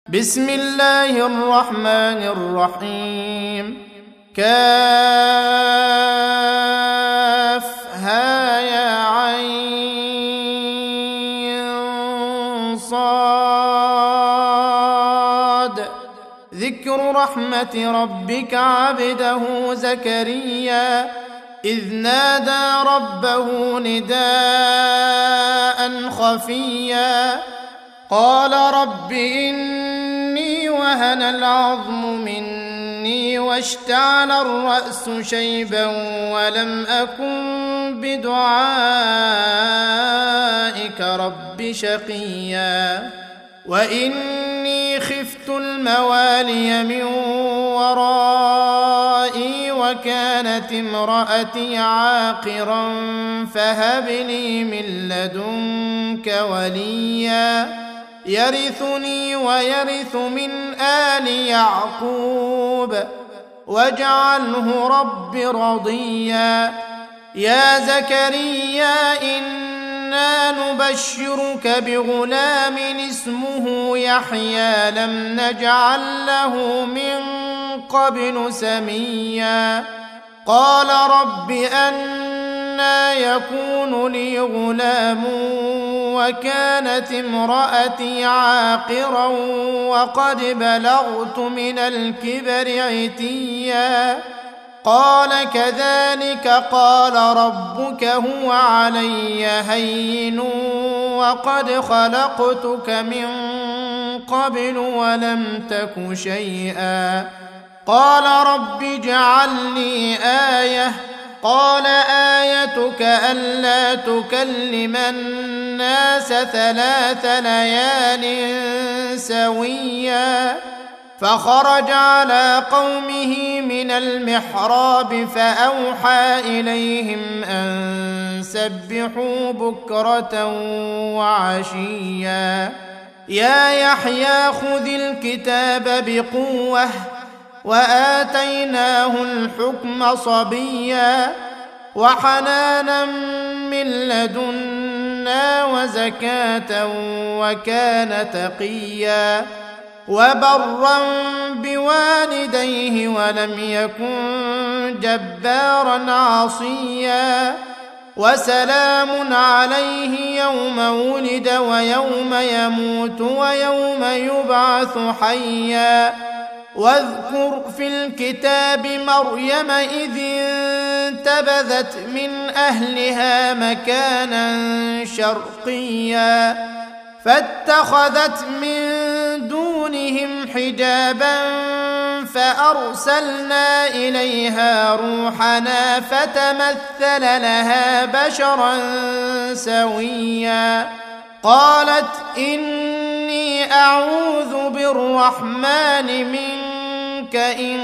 بسم الله الرحمن الرحيم. كافها يا عين صاد. ذكر رحمة ربك عبده زكريا إذ نادى ربه نداء خفيا قال رب إني وهن العظم مني واشتعل الرأس شيبا ولم أكن بدعائك رب شقيا وإني خفت الموالي من ورائي وكانت امرأتي عاقرا فهب لي من لدنك وليا يرثني ويرث من آل يعقوب واجعله رب رضيا. يا زكريا إنا نبشرك بغلام اسمه يحيى لم نجعل له من قبل سميا قال رب أنى يكون لي غلام وكانت امرأتي عاقرا وقد بلغت من الكبر عتيا قال كذلك قال ربك هو علي هين وقد خلقتك من قبل ولم تك شيئا قال رب اجعل لي آية قال آيتك ألا تكلم الناس 3 ليال سويا فخرج على قومه من المحراب فأوحى إليهم أن سبحوا بكرة وعشيا يا يحيى خذ الكتاب بقوة وآتيناه الحكم صبيا وحنانا من لدنا وزكاة وكان تقيا وبرا بوالديه ولم يكن جبارا عصيا وسلام عليه يوم ولد ويوم يموت ويوم يبعث حيا واذكر في الكتاب مريم إذ انتبذت من أهلها مكانا شرقيا فاتخذت من دونهم حجابا فأرسلنا إليها روحنا فتمثل لها بشرا سويا قالت إني أعوذ بالرحمن منك إن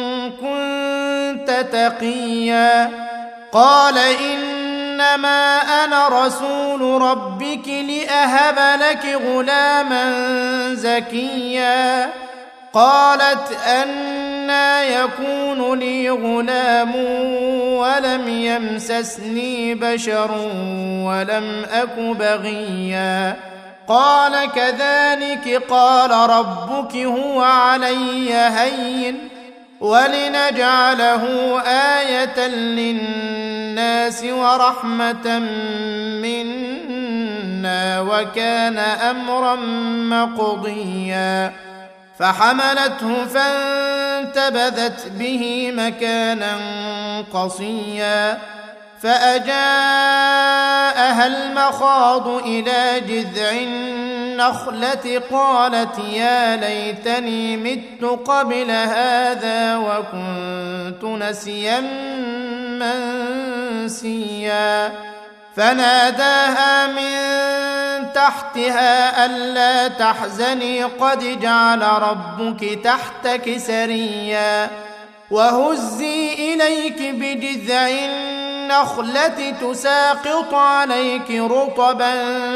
كنت تقيا قال إنما أنا رسول ربك لأهب لك غلاما زكيا قالت أنى يكون لي غلام ولم يمسسني بشر ولم أك بغيا قال كذلك قال ربك هو علي هين ولنجعله آية للناس ورحمة منا وكان أمرا مقضيا فحملته فانتبذت به مكانا قصيا فأجاءها المخاض إلى جذع النخلة قالت يا ليتني مت قبل هذا وكنت نسيا منسيا فناداها من تحتها ألا تحزني قد جعل ربك تحتك سريا وهزي إليك بجذع النخلة تساقط عليك رطبا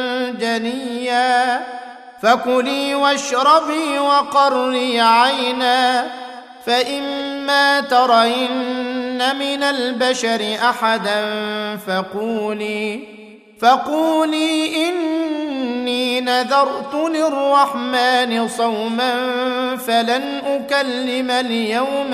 جنيا فكلي واشربي وقري عينا فإما ترين من البشر أحدا فقولي إني إني نذرت للرحمن صوما فلن أكلم اليوم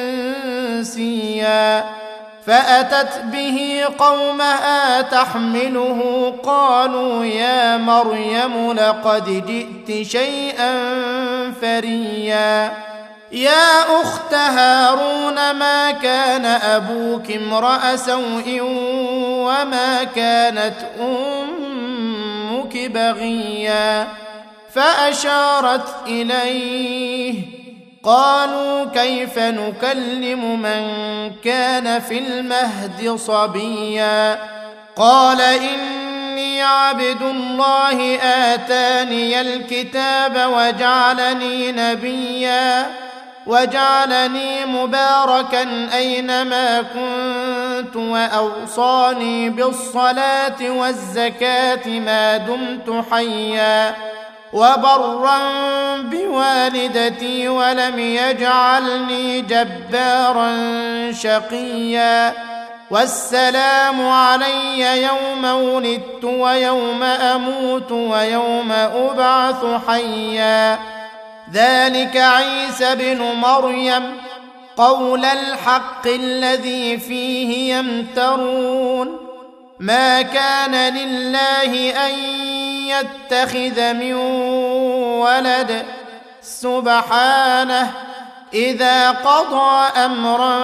إنسيا فأتت به قومها تحمله قالوا يا مريم لقد جئت شيئا فريا يا أخت هارون ما كان أبوك امرأ سوء وما كانت أمك بغيا فأشارت إليه قالوا كيف نكلم من كان في المهد صبيا قال إني عبد الله آتاني الكتاب وجعلني نبيا وجعلني مباركا أينما كنت وأوصاني بالصلاة والزكاة ما دمت حيا وبرا بوالدتي ولم يجعلني جبارا شقيا والسلام علي يوم ولدت ويوم أموت ويوم أبعث حيا ذلك عيسى بن مريم قول الحق الذي فيه يمترون ما كان لله أن يتخذ من ولد سبحانه إذا قضى أمرا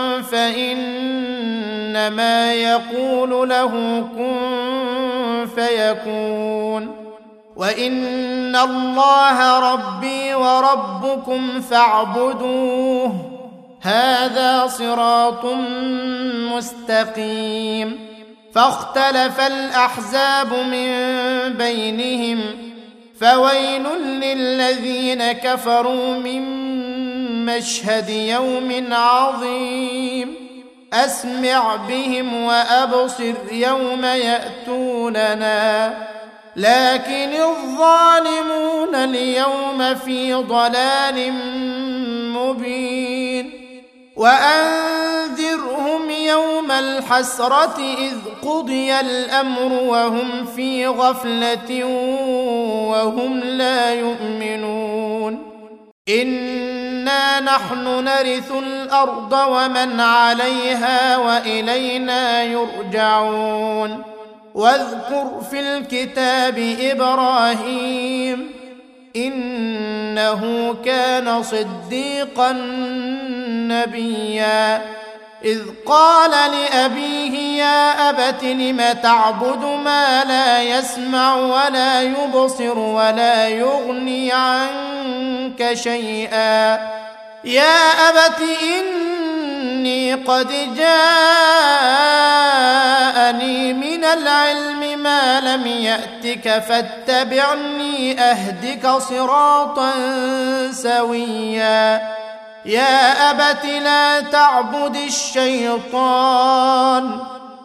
فإنما يقول له كن فيكون وإن الله ربي وربكم فاعبدوه هذا صراط مستقيم فاختلف الأحزاب من بينهم فويل للذين كفروا من مشهد يوم عظيم أسمع بهم وأبصر يوم يأتوننا لكن الظالمون اليوم في ضلال مبين وأنذرهم يوم الحسرة إذ قضي الأمر وهم في غفلة وهم لا يؤمنون إنا نحن نرث الأرض ومن عليها وإلينا يرجعون واذكر في الكتاب إبراهيم إنه كان صديقا نبيا إذ قال لأبيه يا أبت لم تعبد ما لا يسمع ولا يبصر ولا يغني عنك شيئا يا أبت إني قد جاءني من العلم ما لم يأتك فاتبعني أهدك صراطا سويا يا أبت لا تعبد الشيطان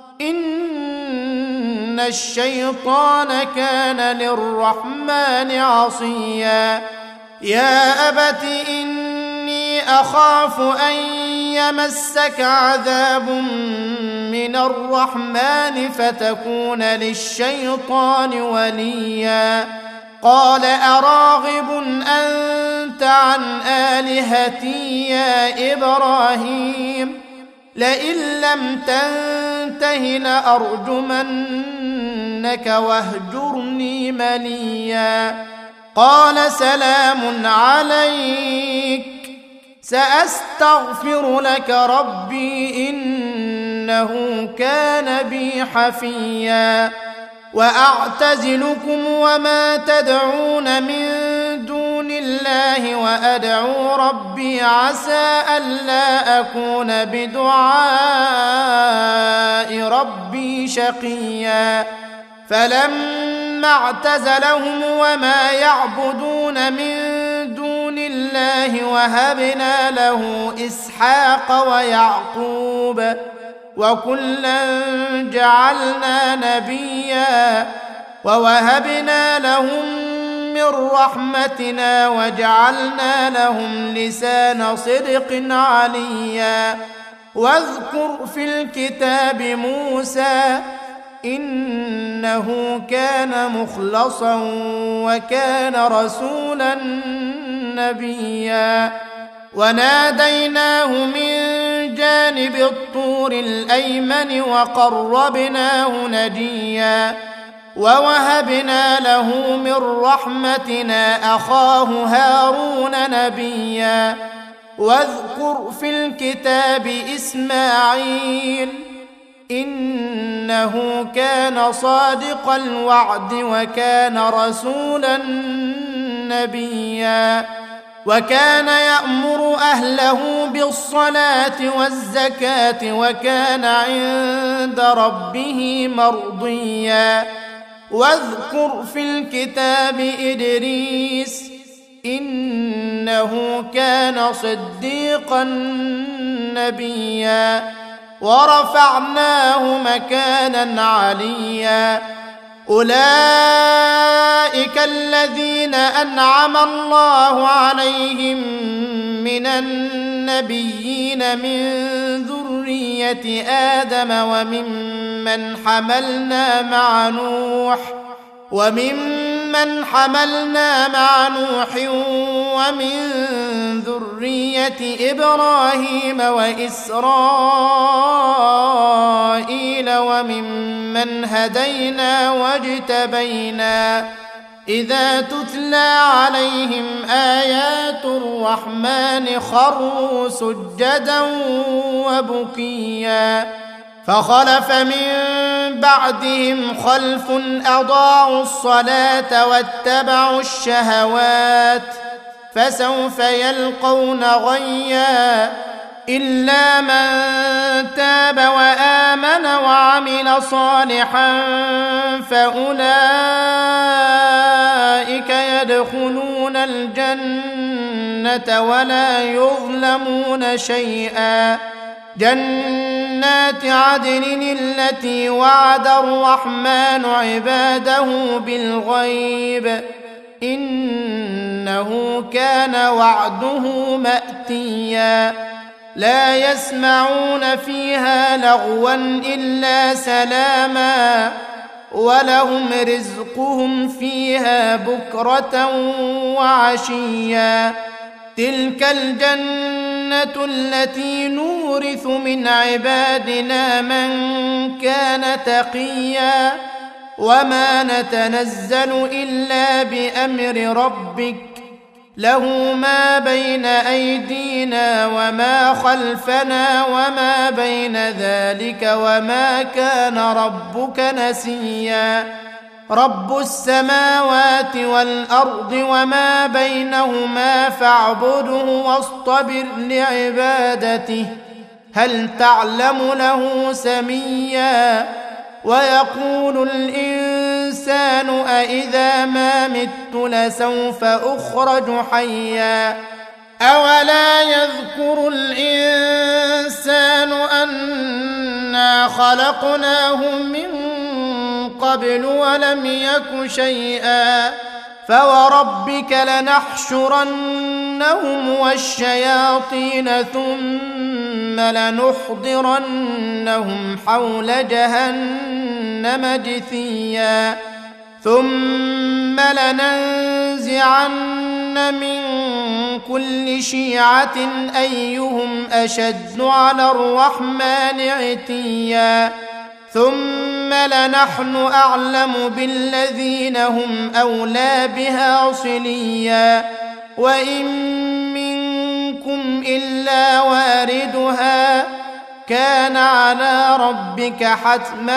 إن الشيطان كان للرحمن عصيا يا أبت إني أخاف أن يمسك عذاب من الرحمن فتكون للشيطان وليا قال أراغب أنت عن آلهتي يا إبراهيم لئن لم تنته لأرجمنك واهجرني مليا قال سلام عليك سأستغفر لك ربي إنه كان بي حفيا وأعتزلكم وما تدعون من دون الله وأدعو ربي عسى ألا أكون بدعاء ربي شقيا فلما اعتزلهم وما يعبدون من دون الله وهبنا له إسحاق ويعقوب وكلا جعلنا نبيا ووهبنا لهم من رحمتنا وجعلنا لهم لسان صدق عليا واذكر في الكتاب موسى إنه كان مخلصا وكان رسولا نبيا وناديناه من جانب الطور الأيمن وقربناه نجيا ووهبنا له من رحمتنا أخاه هارون نبيا واذكر في الكتاب إسماعيل إنه كان صادق الوعد وكان رسولا نبيا وكان يأمر أهله بالصلاة والزكاة وكان عند ربه مرضيا واذكر في الكتاب إدريس إنه كان صديقا نبيا ورفعناه مكانا عليا أولئك الذين أنعم الله عليهم من النبيين من ذرية آدم وممن حملنا مع نوح ومن ذرية إبراهيم وإسرائيل وممن هدينا واجتبينا إذا تتلى عليهم آيات الرحمن خروا سجدا وبكيا فخلف من بعدهم خلف أضاعوا الصلاة واتبعوا الشهوات فسوف يلقون غيا إلا من تاب وآمن وعمل صالحا فأولئك يدخلون الجنة ولا يظلمون شيئا جنات عدن التي وعد الرحمن عباده بالغيب إنه كان وعده مأتيا لا يسمعون فيها لغوا إلا سلاما ولهم رزقهم فيها بكرة وعشيا تلك الجنة التي نورث من عبادنا من كان تقيا وما نتنزل إلا بأمر ربك له ما بين أيدينا وما خلفنا وما بين ذلك وما كان ربك نسيا رب السماوات والأرض وما بينهما فاعبده واصطبر لعبادته هل تعلم له سميا ويقول الإنسان أإذا ما مت لسوف أخرج حيا أولا يذكر الإنسان أنا خلقناه من قبل ولم يك شيئا فوربك لنحشرنهم والشياطين ثم لنحضرنهم حول جهنم جثيا ثم لننزعن من كل شيعة أيهم أشد على الرحمن عتيا ثم لنحن أعلم بالذين هم أولى بها صليا وإن منكم إلا واردها كان على ربك حتما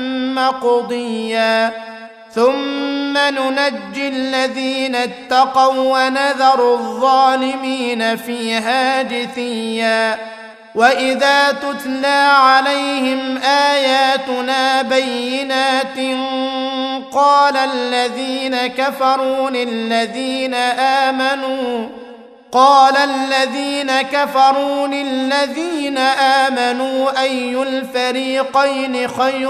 مقضيا ثم ننجي الذين اتقوا ونذر الظالمين فيها جثيا وإذا تتلى عليهم آياتنا بينات قال الذين كفروا للذين آمنوا أي الفريقين خير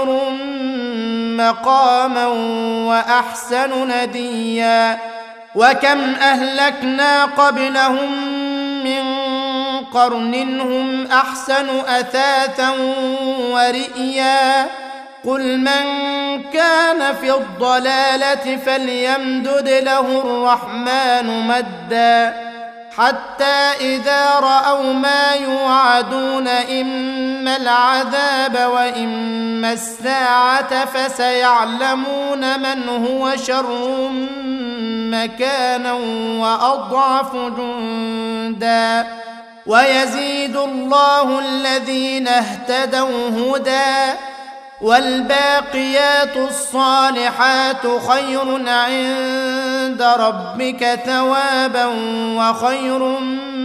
مقاما وأحسن نديا وكم أهلكنا قبلهم من قرن هم أحسن أثاثا ورئيا قل من كان في الضلالة فليمدد له الرحمن مدا حتى إذا رأوا ما يوعدون إما العذاب وإما الساعة فسيعلمون من هو شر مكانا وأضعف جندا ويزيد الله الذين اهتدوا هدى والباقيات الصالحات خير عند ربك ثوابا وخير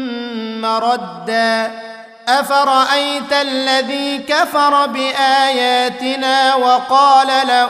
مردا أفرأيت الذي كفر بآياتنا وقال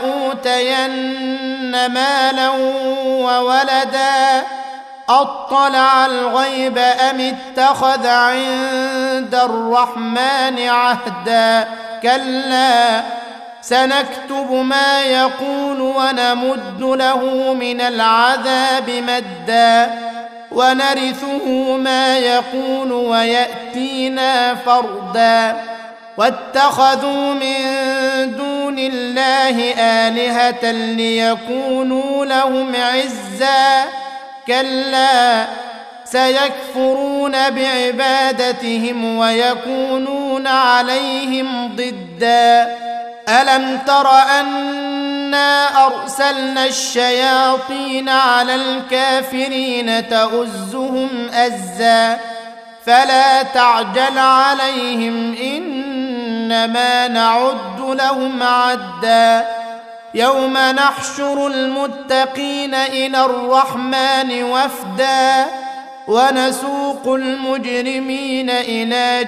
لأوتين مالا وولدا أطلع الغيب أم اتخذ عند الرحمن عهدا كلا سنكتب ما يقول ونمد له من العذاب مدا ونرثه ما يقول ويأتينا فردا واتخذوا من دون الله آلهة ليكونوا لهم عزا كلا سيكفرون بعبادتهم ويكونون عليهم ضدا ألم تر أنا أرسلنا الشياطين على الكافرين تؤزهم أزا فلا تعجل عليهم إنما نعد لهم عدا يوم نحشر المتقين إلى الرحمن وفدا ونسوق المجرمين إلى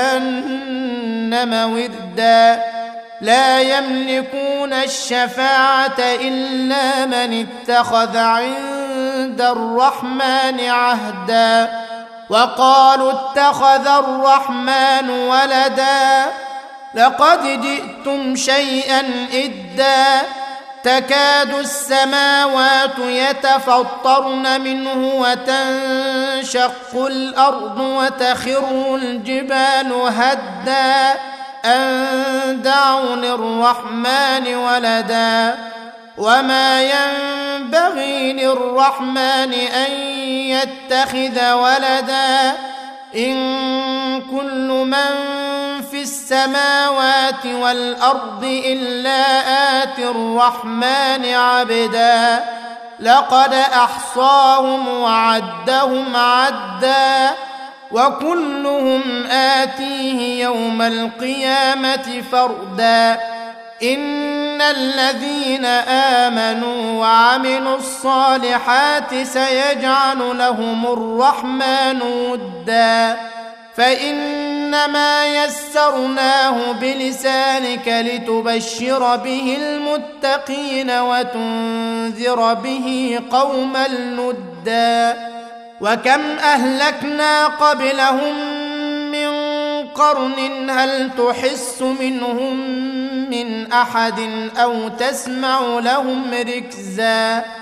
جهنم وردا لا يملكون الشفاعة إلا من اتخذ عند الرحمن عهدا وقالوا اتخذ الرحمن ولدا لقد جئتم شيئا إدا تكاد السماوات يتفطرن منه وتنشق الأرض وتخر الجبال هدا أن دعوا للرحمن ولدا وما ينبغي للرحمن أن يتخذ ولدا إن كل من في السماوات والأرض إلا آتي الرحمن عبدا لقد أحصاهم وعدهم عدا وكلهم آتيه يوم القيامة فردا إن الذين آمنوا وعملوا الصالحات سيجعل لهم الرحمن ودا فإنما يسرناه بلسانك لتبشر به المتقين وتنذر به قوما لدا وكم أهلكنا قبلهم من قرن هل تحس منهم من أحد أو تسمع لهم ركزا